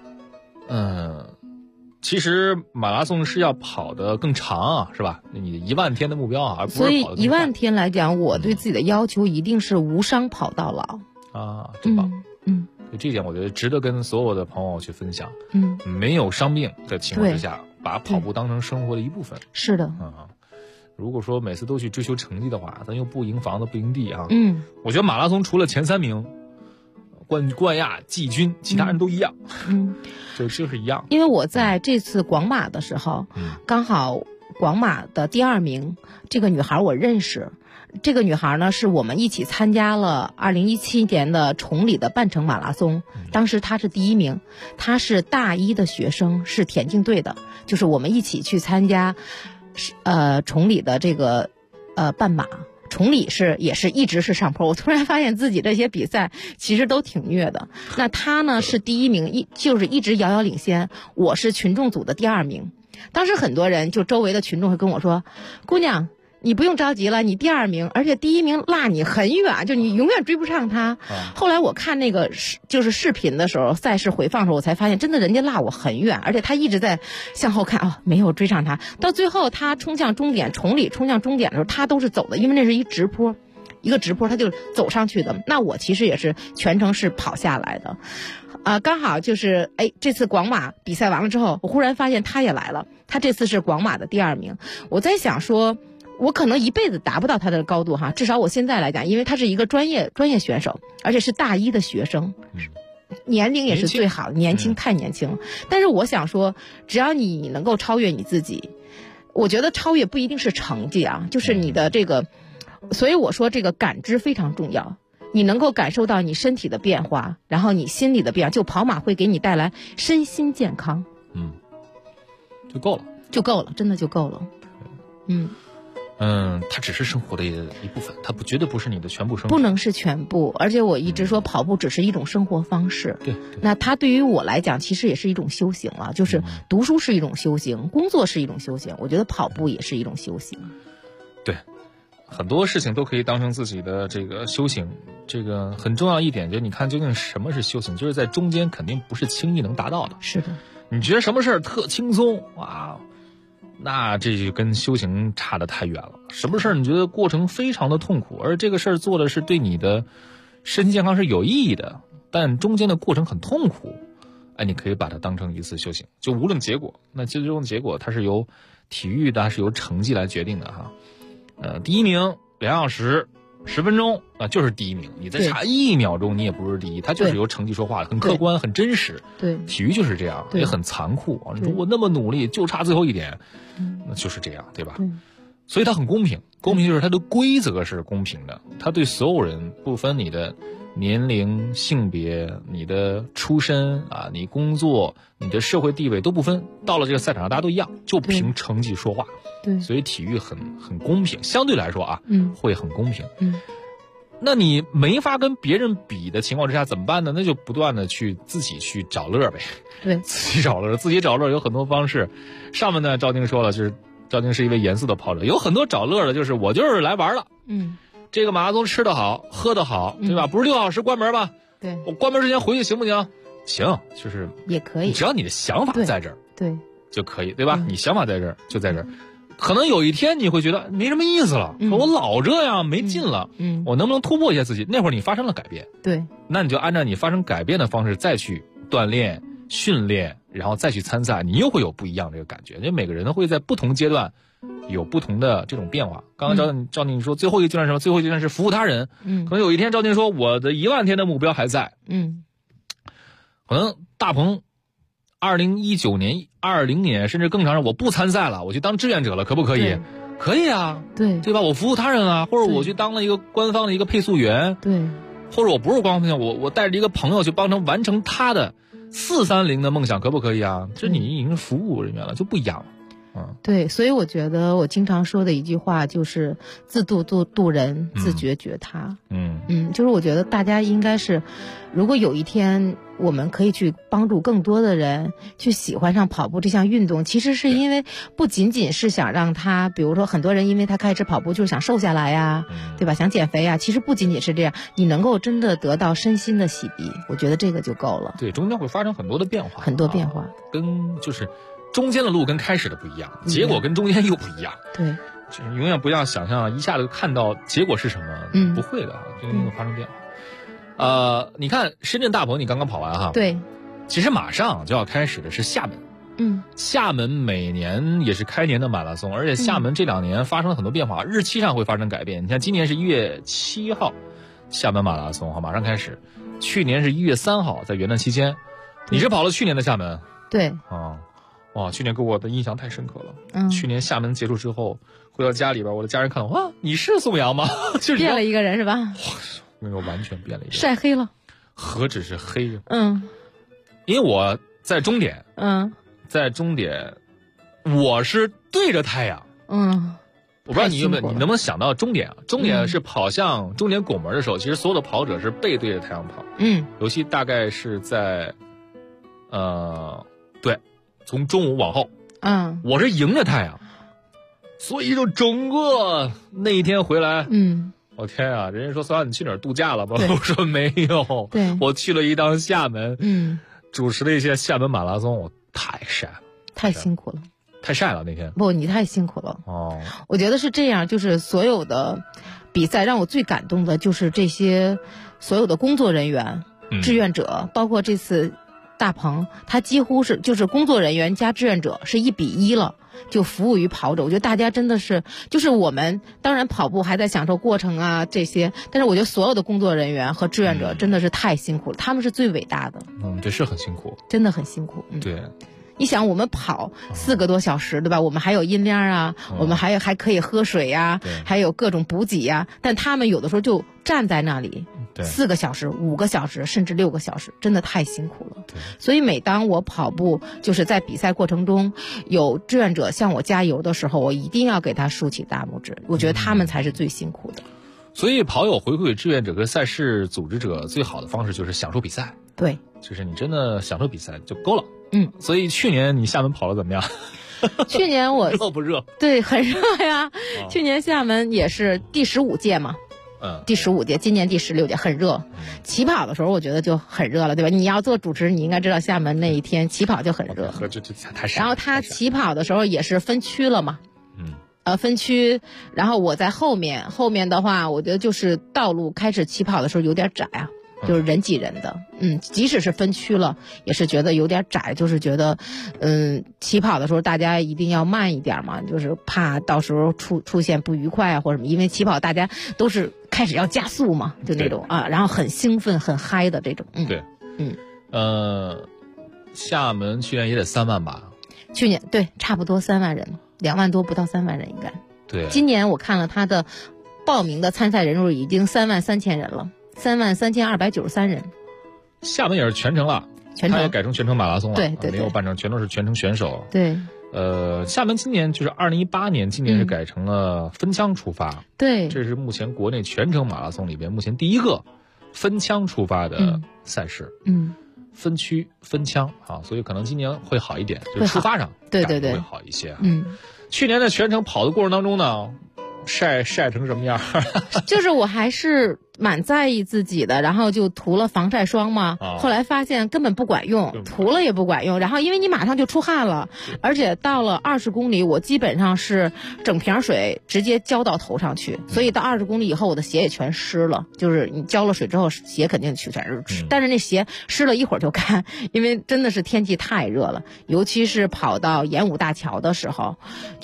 其实马拉松是要跑得更长啊，是吧？你1万天的目标啊，而不是跑得更快。 所以1万天来讲，我对自己的要求一定是无伤跑到老啊，真棒。这一点我觉得值得跟所有的朋友去分享。没有伤病的情况之下，把跑步当成生活的一部分。 是的。 如果说每次都去追求成绩的话，咱又不赢房子不赢地啊。我觉得马拉松除了前3名，冠亚季军，其他人都一样。就是一样。 因为我在这次广马的时候，刚好广马的第2名，这个女孩我认识。这个女孩呢，是我们一起参加了2017年的崇礼的半程马拉松，当时她是第1名，她是大一的学生，是田径队的，就是我们一起去参加崇礼的这个半马。崇礼也是一直是上坡，我突然发现自己这些比赛其实都挺虐的。那她呢是第1名，就是一直遥遥领先，我是群众组的第2名。当时很多人就周围的群众会跟我说，姑娘你不用着急了，你第2名，而且第1名落你很远，就你永远追不上他。后来我看那个就是视频的时候，赛事回放的时候，我才发现真的人家落我很远，而且他一直在向后看，没有追上他。到最后他冲向终点，崇礼冲向终点的时候，他都是走的，因为那是一个直坡他就走上去的。那我其实也是全程是跑下来的。刚好就是这次广马比赛完了之后，我忽然发现他也来了，他这次是广马的第2名。我在想说我可能一辈子达不到他的高度哈，至少我现在来讲，因为他是一个专业选手，而且是大一的学生，年龄也是最好的，年轻太年轻了。但是我想说，只要你能够超越你自己，我觉得超越不一定是成绩啊，就是你的这个，所以我说这个感知非常重要。你能够感受到你身体的变化，然后你心理的变化，就跑马会给你带来身心健康， 就够了， 真的就够了。 它只是生活的一部分，它绝对不是你的全部生活， 不能是全部。而且我一直说跑步只是一种生活方式。 对。 那它对于我来讲，其实也是一种修行了。就是读书是一种修行，工作是一种修行，我觉得跑步也是一种修行。 对，很多事情都可以当成自己的这个修行。这个很重要一点，就是你看究竟什么是修行，就是在中间肯定不是轻易能达到的。 是的。 你觉得什么事儿特轻松哇？那这就跟修行差得太远了。什么事儿你觉得过程非常的痛苦，而这个事儿做的是对你的身心健康是有意义的，但中间的过程很痛苦，你可以把它当成一次修行。就无论结果，那最终的结果它是由体育的，是由成绩来决定的哈。第1名2小时10分钟就是第1名，你再差1秒钟你也不是第一，它就是由成绩说话的，很客观很真实。 对， 体育就是这样，也很残酷啊！你说我那么努力就差最后一点，那就是这样，对吧？所以它很公平，公平就是它的规则是公平的，它对所有人不分你的年龄、性别、你的出身啊、你工作、你的社会地位都不分，到了这个赛场上大家都一样，就凭成绩说话。 对， 所以体育很公平，相对来说啊，会很公平。那你没法跟别人比的情况之下怎么办呢？那就不断的自己去找乐呗。 对， 自己找乐有很多方式。上面呢，赵晶说了，就是赵晶是一位严肃的跑者，有很多找乐的，就是我就是来玩了。这个马拉松吃得好，喝得好，对吧？不是6小时关门吧？ 对， 我关门之前回去行不行？行，就是也可以， 只要你的想法在这儿， 对， 就可以，对吧？你想法在这儿，就在这儿。可能有一天你会觉得没什么意思了，我老这样没劲了，我能不能突破一下自己？那会儿你发生了改变， 对， 那你就按照你发生改变的方式再去锻炼、训练，然后再去参赛，你又会有不一样这个感觉。因为每个人会在不同阶段有不同的这种变化。刚刚赵宁说最后一个阶段是什么？最后一个阶段是服务他人。可能有一天赵宁说我的1万天的目标还在。可能大鹏2019年、20年甚至更长，我不参赛了，我去当志愿者了，可不可以？可以啊，对吧？我服务他人啊，或者我去当了一个官方的一个配速员，或者我不是官方配速员，我带着一个朋友去帮他完成他的430的梦想，可不可以啊？这你已经是服务人员了，就不一样了。 对，所以我觉得我经常说的一句话就是自度人，自觉觉他。就是我觉得大家应该是，如果有一天我们可以去帮助更多的人去喜欢上跑步这项运动，其实是因为不仅仅是想让他，比如说很多人因为他开始跑步就是想瘦下来呀，对吧？想减肥呀，其实不仅仅是这样，你能够真的得到身心的洗涤，我觉得这个就够了。 对，中间会发生很多的变化， 很多变化， 跟就是中间的路跟开始的不一样，结果跟中间又不一样。 对， 就是永远不要想象一下子看到结果是什么，不会的，中间会发生变化。你看深圳大鹏，你刚刚跑完哈， 对， 其实马上就要开始的是厦门。厦门每年也是开年的马拉松，而且厦门这2年发生了很多变化，日期上会发生改变。你看今年是1月7号，厦门马拉松马上开始，去年是1月3号，在元旦期间。你是跑了去年的厦门？ 对。 哇，去年给我的印象太深刻了。去年厦门结束之后，回到家里边，我的家人看到，哇，你是宋阳吗？就是变了一个人是吧？ 那个完全变了一个人， 晒黑了。 何止是黑？因为我在终点，在终点，我是对着太阳。我不知道你能不能想到终点啊？终点是跑向终点拱门的时候，其实所有的跑者是背对着太阳跑。尤其大概是在，对，从中午往后，我是迎着太阳，所以就整个那一天回来，我天啊！人家说孙你去哪儿度假了吧？我说没有，我去了一趟厦门，主持了一些厦门马拉松，我太晒了， 太辛苦了， 太晒了那天。 不，你太辛苦了。我觉得是这样，就是所有的比赛让我最感动的就是这些所有的工作人员、志愿者，包括这次大鹏，他几乎是就是工作人员加志愿者是1比1了。就服务于跑者，我觉得大家真的是，就是我们当然跑步还在享受过程啊这些，但是我觉得所有的工作人员和志愿者真的是太辛苦了，他们是最伟大的。 这是很辛苦， 真的很辛苦。 对。 你想我们跑4个多小时，对吧？我们还有音量啊，我们还可以喝水呀，还有各种补给呀，但他们有的时候就站在那里4个小时、5个小时，甚至6个小时，真的太辛苦了。所以每当我跑步，就是在比赛过程中有志愿者向我加油的时候，我一定要给他竖起大拇指。我觉得他们才是最辛苦的。 所以跑友回馈志愿者跟赛事组织者最好的方式就是享受比赛。 对， 就是你真的享受比赛就够了。所以去年你厦门跑得怎么样？ 去年我热不热？ 对，很热呀。去年厦门也是第15届嘛，第15届，今年第16届，很热。起跑的时候我觉得就很热了，对吧？你要做主持，你应该知道厦门那一天起跑就很热。然后他起跑的时候也是分区了嘛，分区，然后我在后面的话，我觉得就是道路开始起跑的时候有点窄啊。就是人挤人的，即使是分区了，也是觉得有点窄，就是觉得，起跑的时候大家一定要慢一点嘛，就是怕到时候出现不愉快啊或者什么，因为起跑大家都是开始要加速嘛，就那种啊，然后很兴奋很嗨的这种， 对，厦门去年也得3万吧？ 去年对，差不多3万人，2万多不到3万人应该。 对， 今年我看了他的报名的参赛人数已经33000人了。33293人， 厦门也是全程了，他也改成全程马拉松了， 对， 没有半程，全都是全程选手。 对， 厦门今年就是2018年，今年是改成了分枪出发， 对， 这是目前国内全程马拉松里边目前第一个分枪出发的赛事，分区分枪啊，所以可能今年会好一点，就是出发上对会好一些。去年的全程跑的过程当中呢，晒成什么样？ 就是我还是蛮在意自己的，然后就涂了防晒霜嘛，后来发现根本不管用，涂了也不管用，然后因为你马上就出汗了，而且到了20公里我基本上是整瓶水直接浇到头上去，所以到20公里以后我的鞋也全湿了，就是你浇了水之后鞋肯定全是，但是那鞋湿了一会儿就干，因为真的是天气太热了，尤其是跑到演武大桥的时候，就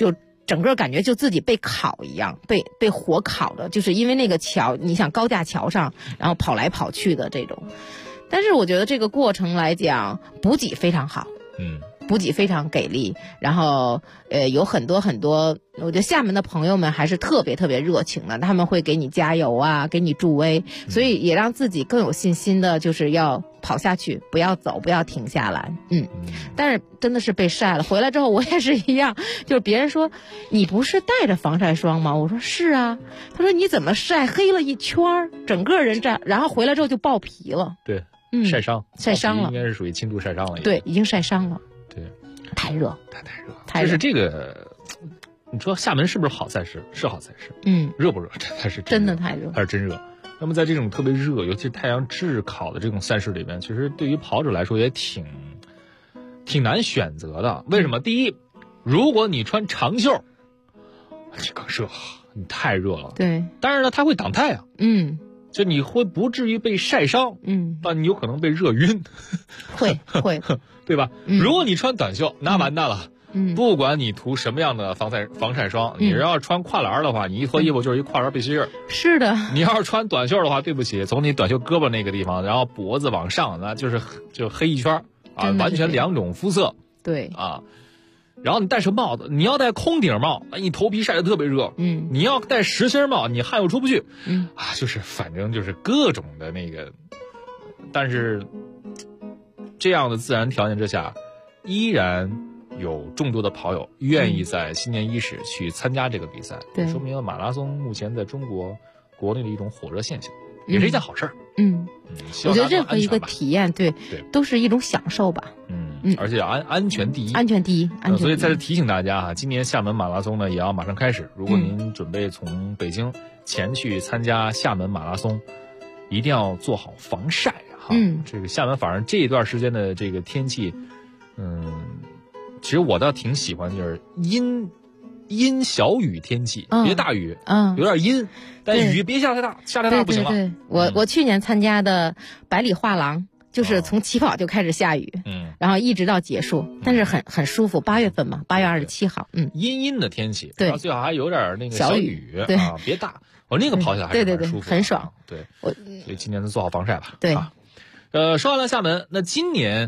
整个感觉就自己被烤一样，被火烤的，就是因为那个桥，你想高架桥上，然后跑来跑去的这种。但是我觉得这个过程来讲，补给非常好，补给非常给力，然后有很多，我觉得厦门的朋友们还是特别热情的，他们会给你加油啊，给你助威，所以也让自己更有信心的，就是要跑下去，不要走，不要停下来。但是真的是被晒了，回来之后我也是一样，就是别人说你不是带着防晒霜吗？我说是啊，他说你怎么晒黑了一圈，整个人这，然后回来之后就爆皮了。 对，晒伤了，应该是属于轻度晒伤了。 对，已经晒伤了。 对， 太热。 就是这个，你说厦门是不是好赛事？是好赛事。热不热？这才是真的太热， 还是真热。那么在这种特别热，尤其是太阳炙烤的这种赛事里面，其实对于跑者来说也挺难选择的。为什么？第一，如果你穿长袖，这更热，你太热了。 对。 但是呢，它会挡太阳。就你会不至于被晒伤。但你有可能被热晕。 会。 对吧？如果你穿短袖，那完蛋了。不管你涂什么样的防晒霜，你要是穿跨栏的话，你一脱衣服就是一跨栏背心儿。 是的。 你要是穿短袖的话，对不起，从你短袖胳膊那个地方，然后脖子往上，那就黑一圈啊，完全两种肤色。 对啊。然后你戴上帽子，你要戴空顶帽，你头皮晒得特别热。你要戴实心帽，你汗又出不去。就是反正就是各种的那个，但是这样的自然条件之下，依然有众多的跑友愿意在新年伊始去参加这个比赛，说明了马拉松目前在中国国内的一种火热现象，也是一件好事儿。 我觉得任何一个体验，对，都是一种享受吧。 而且安全第一， 安全第一。 所以在这提醒大家今年厦门马拉松呢也要马上开始。如果您准备从北京前去参加厦门马拉松，一定要做好防晒这个厦门反正这一段时间的这个天气，其实我倒挺喜欢，就是阴小雨天气，别大雨，有点阴，但雨别下太大，下太大不行了。 对，我去年参加的百里画廊，就是从起跑就开始下雨，然后一直到结束，但是很舒服。8月份嘛，8月27号， 阴的天气， 对， 最好还有点那个小雨啊，别大。我那个跑起来还是蛮舒服， 很爽。 对，所以今年做好防晒吧。 对， 说完了厦门，那今年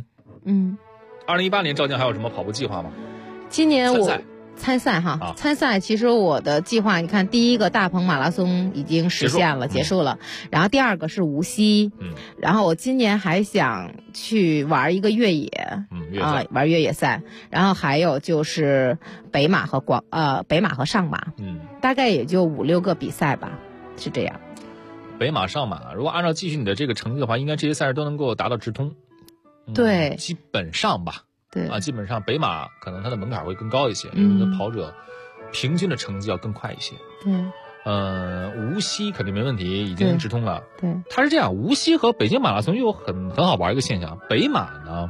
，2018年赵静还有什么跑步计划吗？ 今年我参赛哈，参赛其实我的计划，你看第一个大鹏马拉松已经实现了，结束了，然后第二个是无锡，然后我今年还想去玩一个越野，玩越野赛，然后还有就是北马和上马，大概也就5、6个比赛吧，是这样。 北马上马，如果按照继续你的这个成绩的话，应该这些赛事都能够达到直通。 对， 基本上吧。 对基本上北马可能它的门槛会更高一些，因为跑者平均的成绩要更快一些。 对， 无锡肯定没问题，已经直通了。 对， 它是这样，无锡和北京马拉松又有很好玩一个现象，北马呢，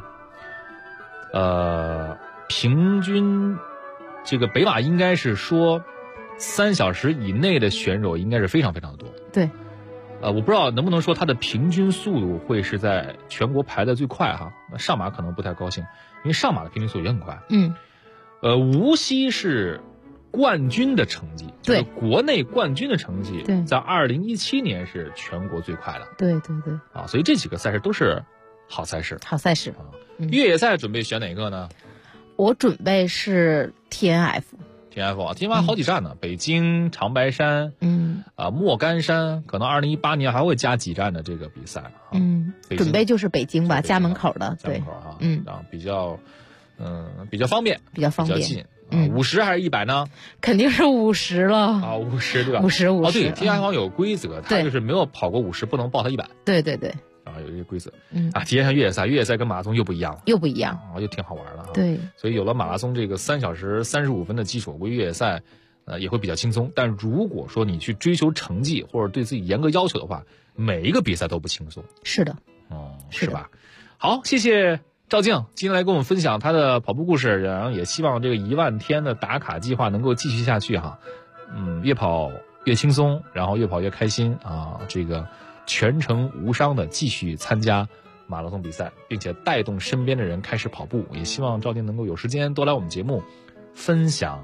平均这个北马应该是说3小时以内的选手应该是非常非常的多。 对。 我不知道能不能说它的平均速度会是在全国排的最快哈。那上马可能不太高兴，因为上马的平均速度也很快。无锡是冠军的成绩，就是国内冠军的成绩，在2017年是全国最快的。 对。 所以这几个赛事都是好赛事。 好赛事。 越野赛准备选哪个呢？ 我准备是 TNF 好几站呢，北京、长白山，莫干山，可能2018年还会加几站的这个比赛。 准备就是北京吧，家门口的，对， 然后比较方便，比较近。50还是100呢？ 肯定是50了。 50对吧 ？50。 对，TNF有规则，他就是没有跑过50，不能报他100。 对。 有一个规则。体验上越野赛跟马拉松又不一样了。 又挺好玩的。 对。 所以有了马拉松这个3小时35分的基础，越野赛也会比较轻松。但如果说你去追求成绩或者对自己严格要求的话，每一个比赛都不轻松。 是的。 是吧？好，谢谢赵静今天来跟我们分享她的跑步故事，然后也希望这个1万天的打卡计划能够继续下去哈。越跑越轻松，然后越跑越开心啊！这个全程无伤的继续参加马拉松比赛，并且带动身边的人开始跑步。也希望赵静能够有时间多来我们节目分享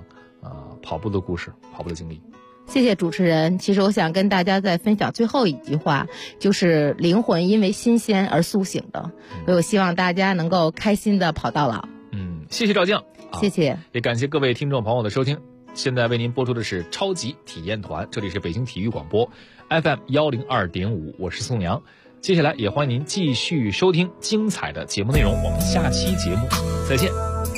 跑步的故事，跑步的经历。 谢谢主持人。其实我想跟大家再分享最后一句话，就是灵魂因为新鲜而苏醒的。所以我希望大家能够开心的跑到老。 谢谢赵静， 谢谢， 也感谢各位听众朋友的收听。现在为您播出的是超级体验团，这里是北京体育广播 FM 102.5，我是宋阳。接下来也欢迎您继续收听精彩的节目内容，我们下期节目再见。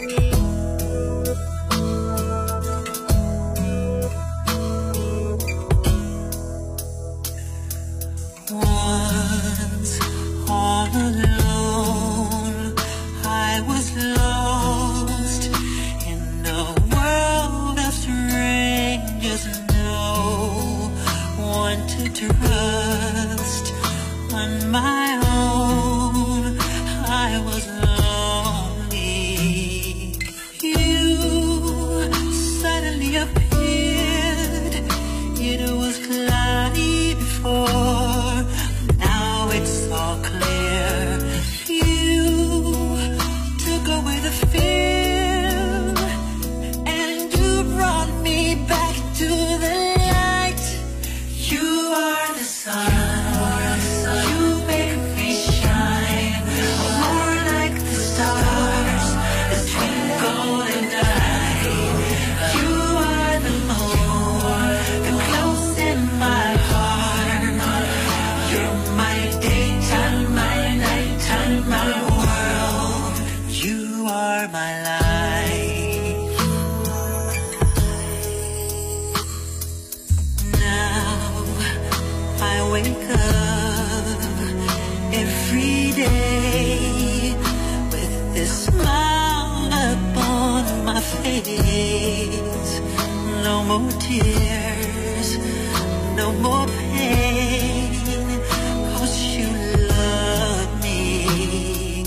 No more tears, no more pain, 'cause you love me.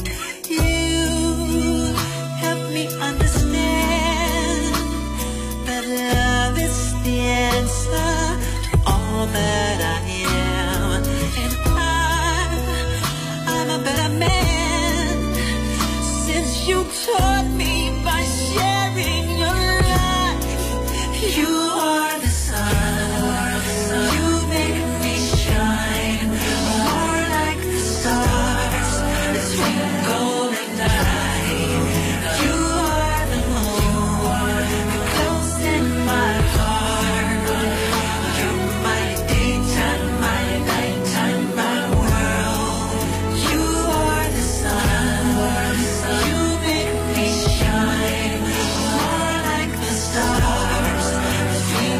You help me understand that love is the answer to all that I am. And I'm a better man since you taught me by sharing your life. You are the sun, you make me shine more like the stars that twinkle at night. You are the moon, you're close in my heart. You're my daytime, my nighttime, my world. You are the sun, you make me shine more like the stars.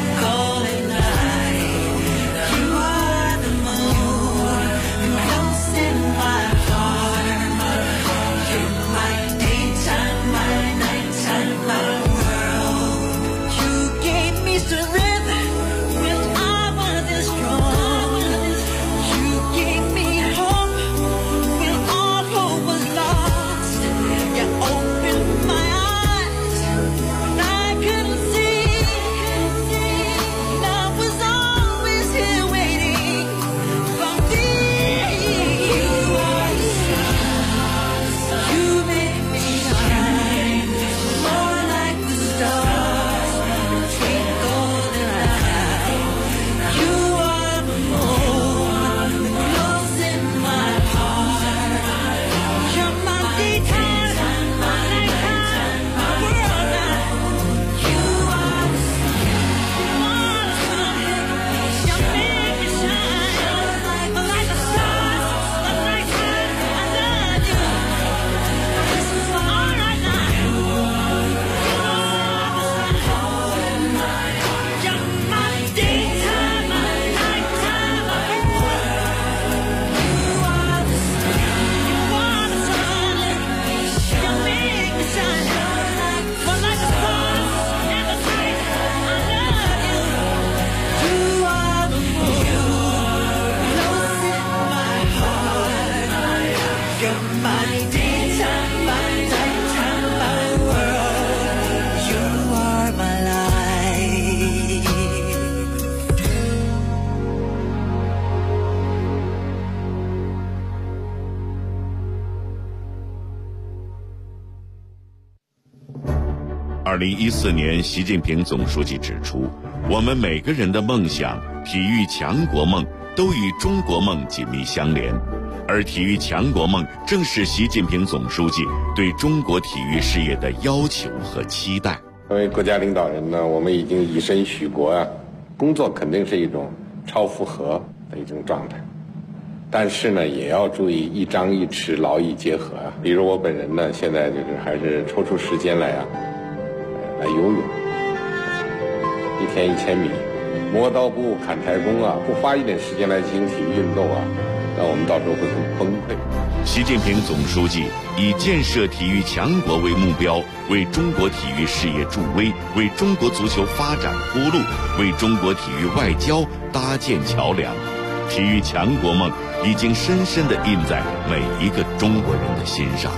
2014年，习近平总书记指出，我们每个人的梦想、体育强国梦都与中国梦紧密相连，而体育强国梦正是习近平总书记对中国体育事业的要求和期待。 作为国家领导人呢，我们已经以身许国啊，工作肯定是一种超负荷的一种状态，但是呢，也要注意一张一弛，劳逸结合啊。比如我本人呢，现在就是还是抽出时间来游泳，一天1000米，磨刀不误砍柴工啊，不花一点时间来进行体育运动啊，那我们到时候会很崩溃。 习近平总书记以建设体育强国为目标，为中国体育事业助威，为中国足球发展铺路，为中国体育外交搭建桥梁。体育强国梦已经深深地印在每一个中国人的心上。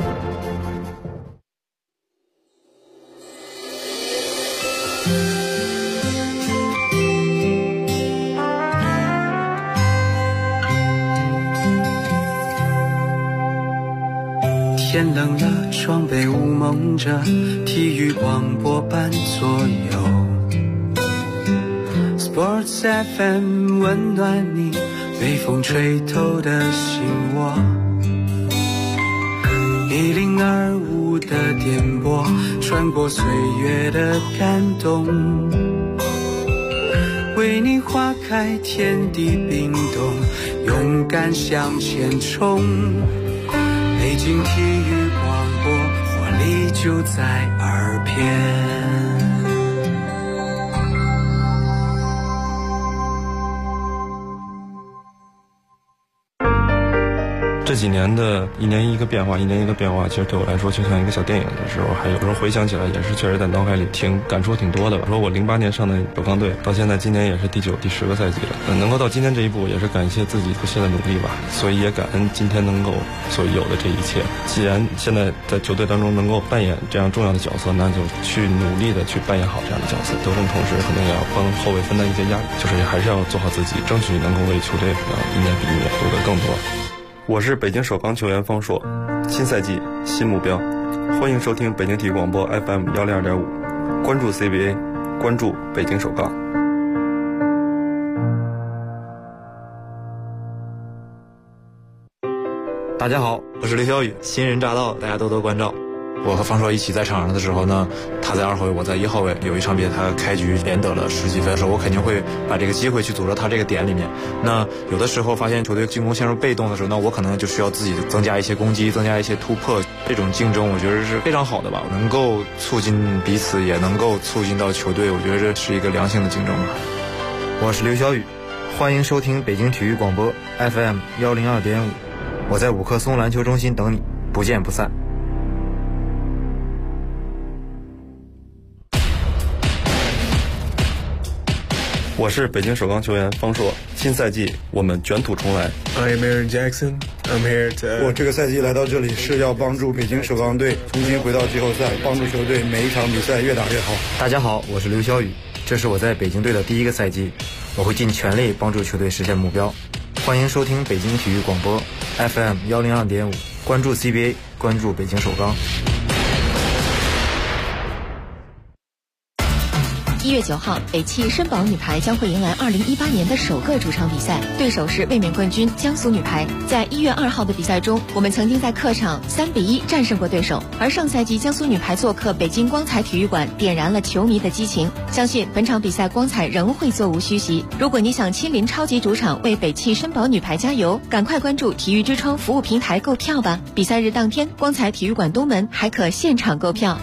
天冷了，窗被雾蒙着，体育广播伴左右。Sports FM 温暖你被风吹透的心窝，102.5的电波穿过岁月的感动，为你划开天地冰冻，勇敢向前冲。北京体育广播，活力就在耳边。 这几年的一年一个变化，其实对我来说就像一个小电影的时候，还有时候回想起来也是确实在脑海里感触挺多的吧。说我08年上的首钢队，到现在今年也是第9、第10个赛季了，能够到今天这一步，也是感谢自己不懈的努力吧。所以也感恩今天能够所有的这一切。既然现在在球队当中能够扮演这样重要的角色，那就去努力的去扮演好这样的角色。得分同时肯定也要帮后卫分担一些压力，就是还是要做好自己，争取能够为球队一年比一年夺得更多。 我是北京首钢球员方硕，新赛季新目标，欢迎收听北京体育广播 FM 102.5，关注 CBA， 关注北京首钢。 大家好，我是刘晓宇，新人乍到，大家多多关照。我和方硕一起在场上的时候呢，他在2后卫，我在1后卫。有一场比赛他开局连得了10几分的时候，我肯定会把这个机会去组织他这个点里面。那有的时候发现球队进攻陷入被动的时候，那我可能就需要自己增加一些攻击，增加一些突破。这种竞争我觉得是非常好的吧，能够促进彼此，也能够促进到球队，我觉得这是一个良性的竞争吧。 我是刘晓宇，欢迎收听北京体育广播 FM 102.5，我在5棵松篮球中心等你，不见不散。 我是北京首钢球员方硕，新赛季我们卷土重来。 I am Aaron Jackson. I'm here to... 我这个赛季来到这里是要帮助北京首钢队重新回到季后赛，帮助球队每一场比赛越打越好。 大家好，我是刘晓宇，这是我在北京队的第1个赛季，我会尽全力帮助球队实现目标。欢迎收听北京体育广播 FM 102.5，关注 CBA， 关注北京首钢。 1月9号，北汽绅宝女排将会迎来2018年的首个主场比赛，对手是卫冕冠军江苏女排。在1月2号的比赛中，我们曾经在客场3-1战胜过对手，而上赛季江苏女排做客北京光彩体育馆，点燃了球迷的激情。相信本场比赛光彩仍会座无虚席。如果你想亲临超级主场为北汽绅宝女排加油，赶快关注体育之窗服务平台购票吧。比赛日当天，光彩体育馆东门还可现场购票。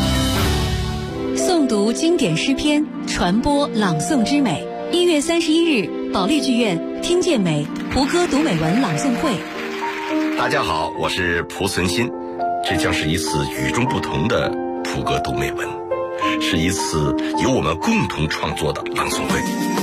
诵读经典诗篇，传播朗诵之美。1月31日，保利剧院听见美胡歌读美文朗诵会。 大家好，我是蒲存昕，这将是一次与众不同的胡歌读美文，是一次由我们共同创作的朗诵会。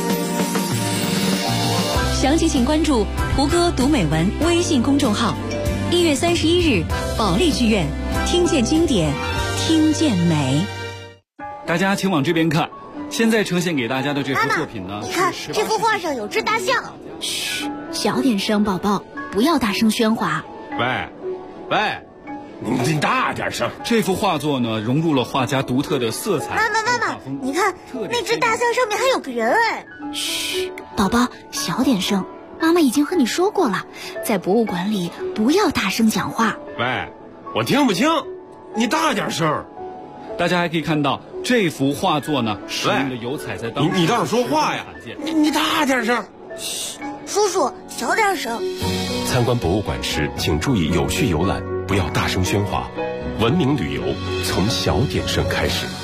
详情请关注胡歌读美文微信公众号。1月31日，保利剧院听见经典，听见美。 大家请往这边看，现在呈现给大家的这幅作品呢， 你看这幅画上有只大象。 嘘，小点声，宝宝，不要大声喧哗。 喂， 你大点声。 这幅画作呢，融入了画家独特的色彩。 妈妈，你看那只大象上面还有个人哎！ 嘘，宝宝，小点声。妈妈已经和你说过了，在博物馆里不要大声讲话。 喂，我听不清，你大点声。 大家还可以看到这幅画作呢，使用的油彩在当你倒是说话呀！你大点声。 嘘，叔叔小点声。 参观博物馆时，请注意有序游览，不要大声喧哗。文明旅游从小点声开始。